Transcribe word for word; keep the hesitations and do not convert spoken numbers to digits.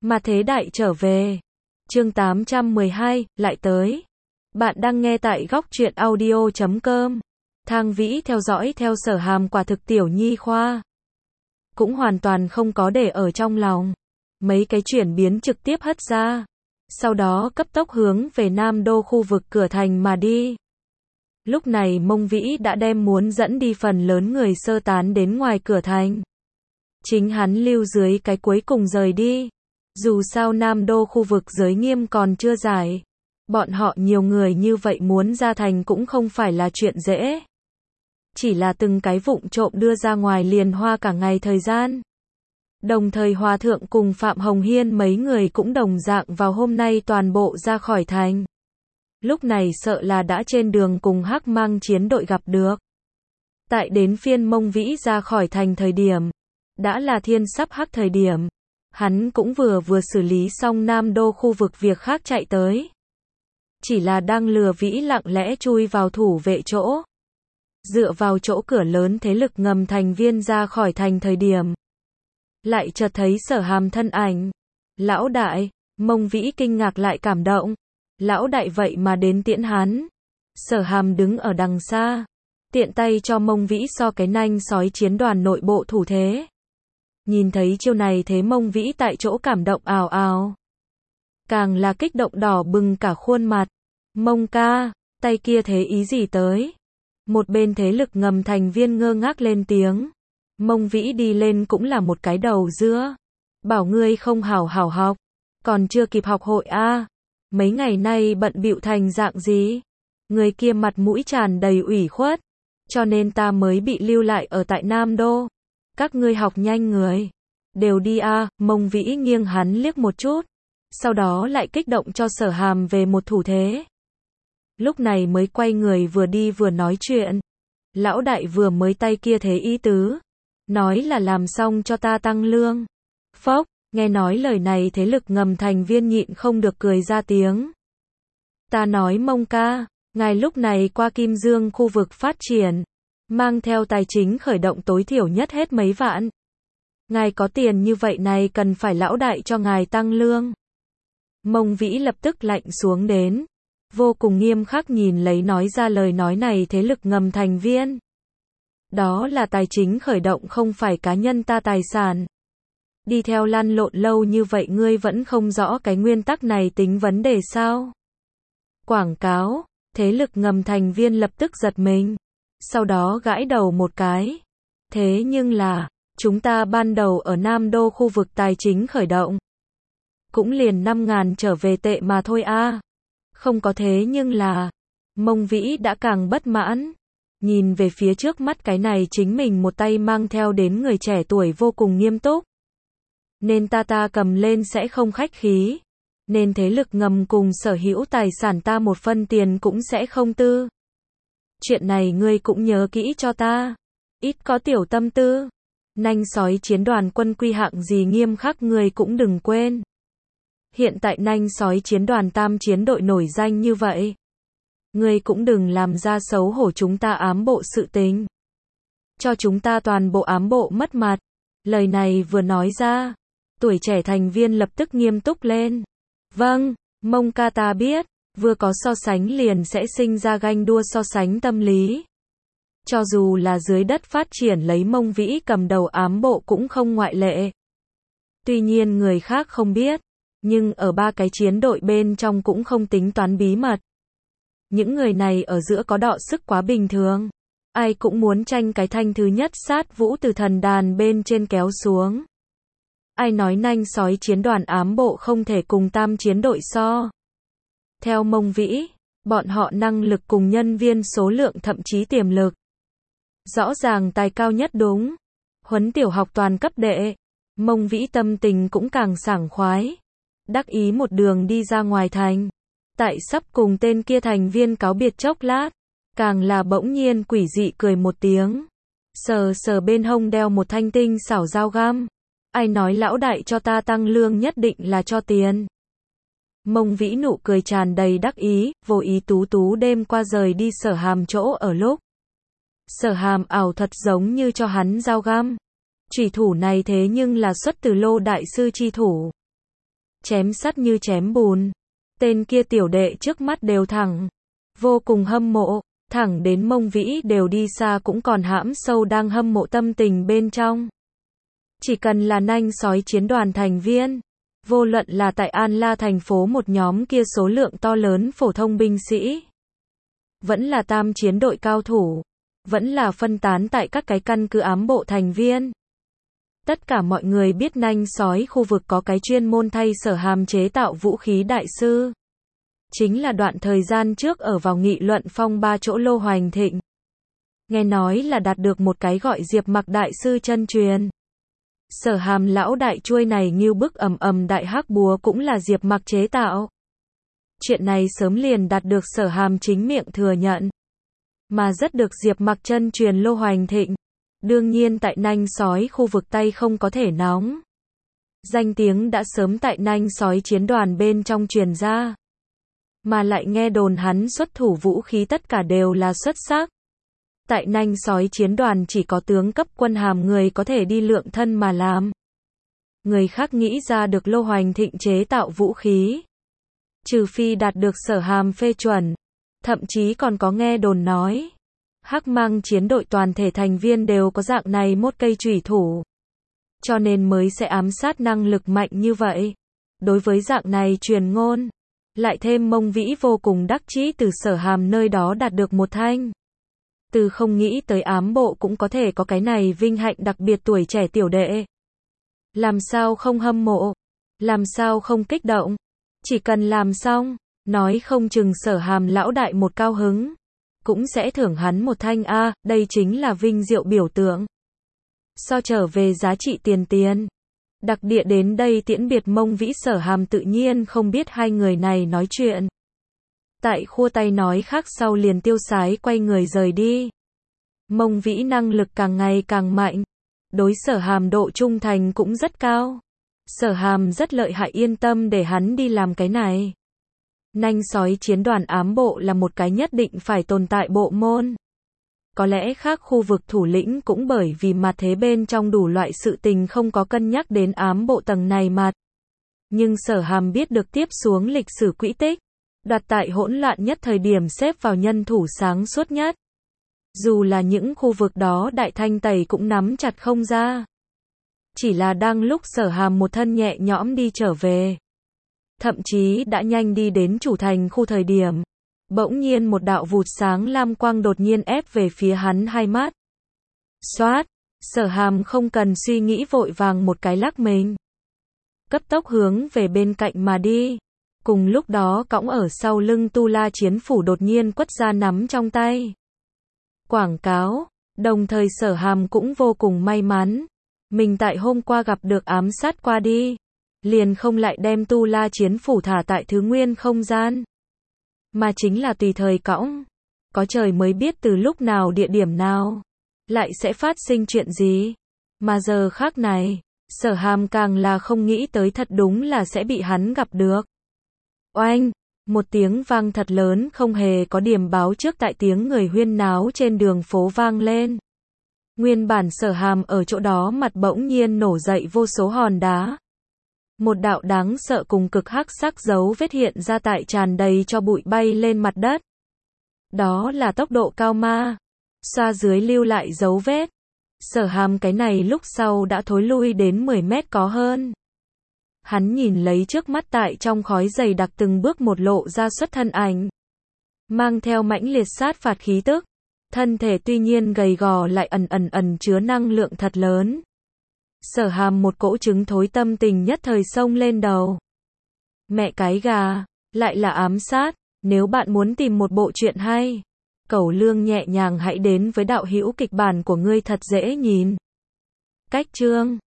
Mà thế đại trở về. Chương tám trăm mười hai, lại tới. Bạn đang nghe tại góc truyện audio chấm com. Thang Vĩ theo dõi theo Sở Hàm quả thực tiểu nhi khoa. Cũng hoàn toàn không có để ở trong lòng. Mấy cái chuyển biến trực tiếp hất ra. Sau đó cấp tốc hướng về Nam Đô khu vực cửa thành mà đi. Lúc này Mông Vĩ đã đem muốn dẫn đi phần lớn người sơ tán đến ngoài cửa thành. Chính hắn lưu dưới cái cuối cùng rời đi. Dù sao Nam Đô khu vực giới nghiêm còn chưa giải. Bọn họ nhiều người như vậy muốn ra thành cũng không phải là chuyện dễ. Chỉ là từng cái vụng trộm đưa ra ngoài liền hoa cả ngày thời gian. Đồng thời Hòa Thượng cùng Phạm Hồng Hiên mấy người cũng đồng dạng vào hôm nay toàn bộ ra khỏi thành. Lúc này sợ là đã trên đường cùng Hắc Mang chiến đội gặp được. Tại đến phiên Mông Vĩ ra khỏi thành thời điểm. Đã là thiên sắp hắc thời điểm. Hắn cũng vừa vừa xử lý xong Nam Đô khu vực việc khác chạy tới. Chỉ là đang lừa Vĩ lặng lẽ chui vào thủ vệ chỗ. Dựa vào chỗ cửa lớn thế lực ngầm thành viên ra khỏi thành thời điểm. Lại chợt thấy Sở Hàm thân ảnh. Lão đại, Mông Vĩ kinh ngạc lại cảm động. Lão đại vậy mà đến tiễn hắn. Sở Hàm đứng ở đằng xa. Tiện tay cho Mông Vĩ so cái nanh sói chiến đoàn nội bộ thủ thế. Nhìn thấy chiêu này thế Mông Vĩ tại chỗ cảm động ào ào. Càng là kích động đỏ bừng cả khuôn mặt. Mông ca, tay kia thế ý gì tới? Một bên thế lực ngầm thành viên ngơ ngác lên tiếng. Mông Vĩ đi lên cũng là một cái đầu dưa. Bảo ngươi không hảo hảo học. Còn chưa kịp học hội a à. Mấy ngày nay bận bịu thành dạng gì? Người kia mặt mũi tràn đầy ủy khuất. Cho nên ta mới bị lưu lại ở tại Nam Đô. Các ngươi học nhanh người. Đều đi a à. Mông Vĩ nghiêng hắn liếc một chút. Sau đó lại kích động cho Sở Hàm về một thủ thế. Lúc này mới quay người vừa đi vừa nói chuyện. Lão đại vừa mới tay kia thế ý tứ. Nói là làm xong cho ta tăng lương. Phốc, nghe nói lời này thế lực ngầm thành viên nhịn không được cười ra tiếng. Ta nói Mông ca, ngài lúc này qua Kim Dương khu vực phát triển. Mang theo tài chính khởi động tối thiểu nhất hết mấy vạn. Ngài có tiền như vậy này cần phải lão đại cho ngài tăng lương. Mông Vĩ lập tức lạnh xuống đến. Vô cùng nghiêm khắc nhìn lấy nói ra lời nói này thế lực ngầm thành viên. Đó là tài chính khởi động không phải cá nhân ta tài sản. Đi theo lăn lộn lâu như vậy ngươi vẫn không rõ cái nguyên tắc này tính vấn đề sao? Quảng cáo, thế lực ngầm thành viên lập tức giật mình. Sau đó gãi đầu một cái. Thế nhưng là, chúng ta ban đầu ở Nam Đô khu vực tài chính khởi động. Cũng liền năm ngàn trở về tệ mà thôi a à. Không có thế nhưng là, Mông Vĩ đã càng bất mãn. Nhìn về phía trước mắt cái này chính mình một tay mang theo đến người trẻ tuổi vô cùng nghiêm túc. Nên ta ta cầm lên sẽ không khách khí. Nên thế lực ngầm cùng sở hữu tài sản ta một phân tiền cũng sẽ không tư. Chuyện này ngươi cũng nhớ kỹ cho ta. Ít có tiểu tâm tư. Nanh sói chiến đoàn quân quy hạng gì nghiêm khắc ngươi cũng đừng quên. Hiện tại nanh sói chiến đoàn tam chiến đội nổi danh như vậy. Ngươi cũng đừng làm ra xấu hổ chúng ta ám bộ sự tình. Cho chúng ta toàn bộ ám bộ mất mặt. Lời này vừa nói ra. Tuổi trẻ thành viên lập tức nghiêm túc lên. Vâng, Mông ca ta biết. Vừa có so sánh liền sẽ sinh ra ganh đua so sánh tâm lý. Cho dù là dưới đất phát triển lấy Mông Vĩ cầm đầu ám bộ cũng không ngoại lệ. Tuy nhiên người khác không biết. Nhưng ở ba cái chiến đội bên trong cũng không tính toán bí mật. Những người này ở giữa có đọ sức quá bình thường. Ai cũng muốn tranh cái thanh thứ nhất sát vũ từ thần đàn bên trên kéo xuống. Ai nói nanh sói chiến đoàn ám bộ không thể cùng tam chiến đội so. Theo Mông Vĩ, bọn họ năng lực cùng nhân viên số lượng thậm chí tiềm lực. Rõ ràng tài cao nhất đúng. Huấn tiểu học toàn cấp đệ. Mông Vĩ tâm tình cũng càng sảng khoái. Đắc ý một đường đi ra ngoài thành. Tại sắp cùng tên kia thành viên cáo biệt chốc lát. Càng là bỗng nhiên quỷ dị cười một tiếng. Sờ sờ bên hông đeo một thanh tinh xảo dao găm. Ai nói lão đại cho ta tăng lương nhất định là cho tiền. Mông Vĩ nụ cười tràn đầy đắc ý, vô ý tú tú đêm qua rời đi Sở Hàm chỗ ở lúc. Sở Hàm ảo thật giống như cho hắn dao găm. Chủy thủ này thế nhưng là xuất từ Lô đại sư chi thủ. chém sắt như chém bùn. Tên kia tiểu đệ trước mắt đều thẳng, vô cùng hâm mộ, thẳng đến Mông Vĩ đều đi xa cũng còn hãm sâu đang hâm mộ tâm tình bên trong. Chỉ cần là nanh sói chiến đoàn thành viên, vô luận là tại An La thành phố một nhóm kia số lượng to lớn phổ thông binh sĩ, vẫn là tam chiến đội cao thủ, vẫn là phân tán tại các cái căn cứ ám bộ thành viên. Tất cả mọi người biết nanh sói khu vực có cái chuyên môn thay Sở Hàm chế tạo vũ khí đại sư. Chính là đoạn thời gian trước ở vào nghị luận phong ba chỗ Lô Hoành Thịnh. Nghe nói là đạt được một cái gọi Diệp Mặc đại sư chân truyền. Sở Hàm lão đại chuôi này nghiêu bức ầm ầm đại hắc búa cũng là Diệp Mặc chế tạo. Chuyện này sớm liền đạt được Sở Hàm chính miệng thừa nhận. Mà rất được Diệp Mặc chân truyền Lô Hoành Thịnh. Đương nhiên tại nanh sói khu vực tay không có thể nóng. Danh tiếng đã sớm tại nanh sói chiến đoàn bên trong truyền ra. Mà lại nghe đồn hắn xuất thủ vũ khí tất cả đều là xuất sắc. Tại nanh sói chiến đoàn chỉ có tướng cấp quân hàm người có thể đi lượng thân mà làm. Người khác nghĩ ra được Lô Hoành Thịnh chế tạo vũ khí. Trừ phi đạt được Sở Hàm phê chuẩn. Thậm chí còn có nghe đồn nói. Hắc Mang chiến đội toàn thể thành viên đều có dạng này một cây chủy thủ. Cho nên mới sẽ ám sát năng lực mạnh như vậy. Đối với dạng này truyền ngôn. Lại thêm Mông Vĩ vô cùng đắc chí từ Sở Hàm nơi đó đạt được một thanh. Từ không nghĩ tới ám bộ cũng có thể có cái này vinh hạnh đặc biệt tuổi trẻ tiểu đệ. Làm sao không hâm mộ? Làm sao không kích động? Chỉ cần làm xong, nói không chừng Sở Hàm lão đại một cao hứng. Cũng sẽ thưởng hắn một thanh A, đây chính là vinh diệu biểu tượng. So trở về giá trị tiền tiền. Đặc địa đến đây tiễn biệt Mông Vĩ Sở Hàm tự nhiên không biết hai người này nói chuyện. Tại khua tay nói khác sau liền tiêu sái quay người rời đi. Mông Vĩ năng lực càng ngày càng mạnh. Đối Sở Hàm độ trung thành cũng rất cao. Sở Hàm rất lợi hại yên tâm để hắn đi làm cái này. Nanh sói chiến đoàn ám bộ là một cái nhất định phải tồn tại bộ môn. Có lẽ khác khu vực thủ lĩnh cũng bởi vì mặt thế bên trong đủ loại sự tình không có cân nhắc đến ám bộ tầng này mặt. Nhưng Sở Hàm biết được tiếp xuống lịch sử quỹ tích. Đoạt tại hỗn loạn nhất thời điểm xếp vào nhân thủ sáng suốt nhất. Dù là những khu vực đó đại thanh tẩy cũng nắm chặt không ra. Chỉ là đang lúc Sở Hàm một thân nhẹ nhõm đi trở về. Thậm chí đã nhanh đi đến chủ thành khu thời điểm. Bỗng nhiên một đạo vụt sáng lam quang đột nhiên ép về phía hắn hai mắt. Xoát, Sở Hàm không cần suy nghĩ vội vàng một cái lắc mình. Cấp tốc hướng về bên cạnh mà đi. Cùng lúc đó cõng ở sau lưng Tu La Chiến Phủ đột nhiên quất ra nắm trong tay. Quảng cáo, đồng thời Sở Hàm cũng vô cùng may mắn. Mình tại hôm qua gặp được ám sát qua đi. Liền không lại đem Tu La Chiến Phủ thả tại thứ nguyên không gian. Mà chính là tùy thời cõng. Có trời mới biết từ lúc nào địa điểm nào. Lại sẽ phát sinh chuyện gì. Mà giờ khác này, Sở Hàm càng là không nghĩ tới thật đúng là sẽ bị hắn gặp được. Oanh, một tiếng vang thật lớn không hề có điểm báo trước tại tiếng người huyên náo trên đường phố vang lên. Nguyên bản Sở Hàm ở chỗ đó mặt bỗng nhiên nổ dậy vô số hòn đá. Một đạo đáng sợ cùng cực hắc sắc dấu vết hiện ra tại tràn đầy cho bụi bay lên mặt đất. Đó là tốc độ cao ma. Xoa dưới lưu lại dấu vết. Sở Hàm cái này lúc sau đã thối lui đến mười mét có hơn. Hắn nhìn lấy trước mắt tại trong khói dày đặc từng bước một lộ ra xuất thân ảnh. Mang theo mãnh liệt sát phạt khí tức. Thân thể tuy nhiên gầy gò lại ẩn ẩn ẩn chứa năng lượng thật lớn. Sở Hàm một cỗ trứng thối tâm tình nhất thời xông lên đầu. Mẹ cái gà, lại là ám sát, nếu bạn muốn tìm một bộ truyện hay, Cẩu Lương nhẹ nhàng hãy đến với đạo hữu kịch bản của ngươi thật dễ nhìn. Cách chương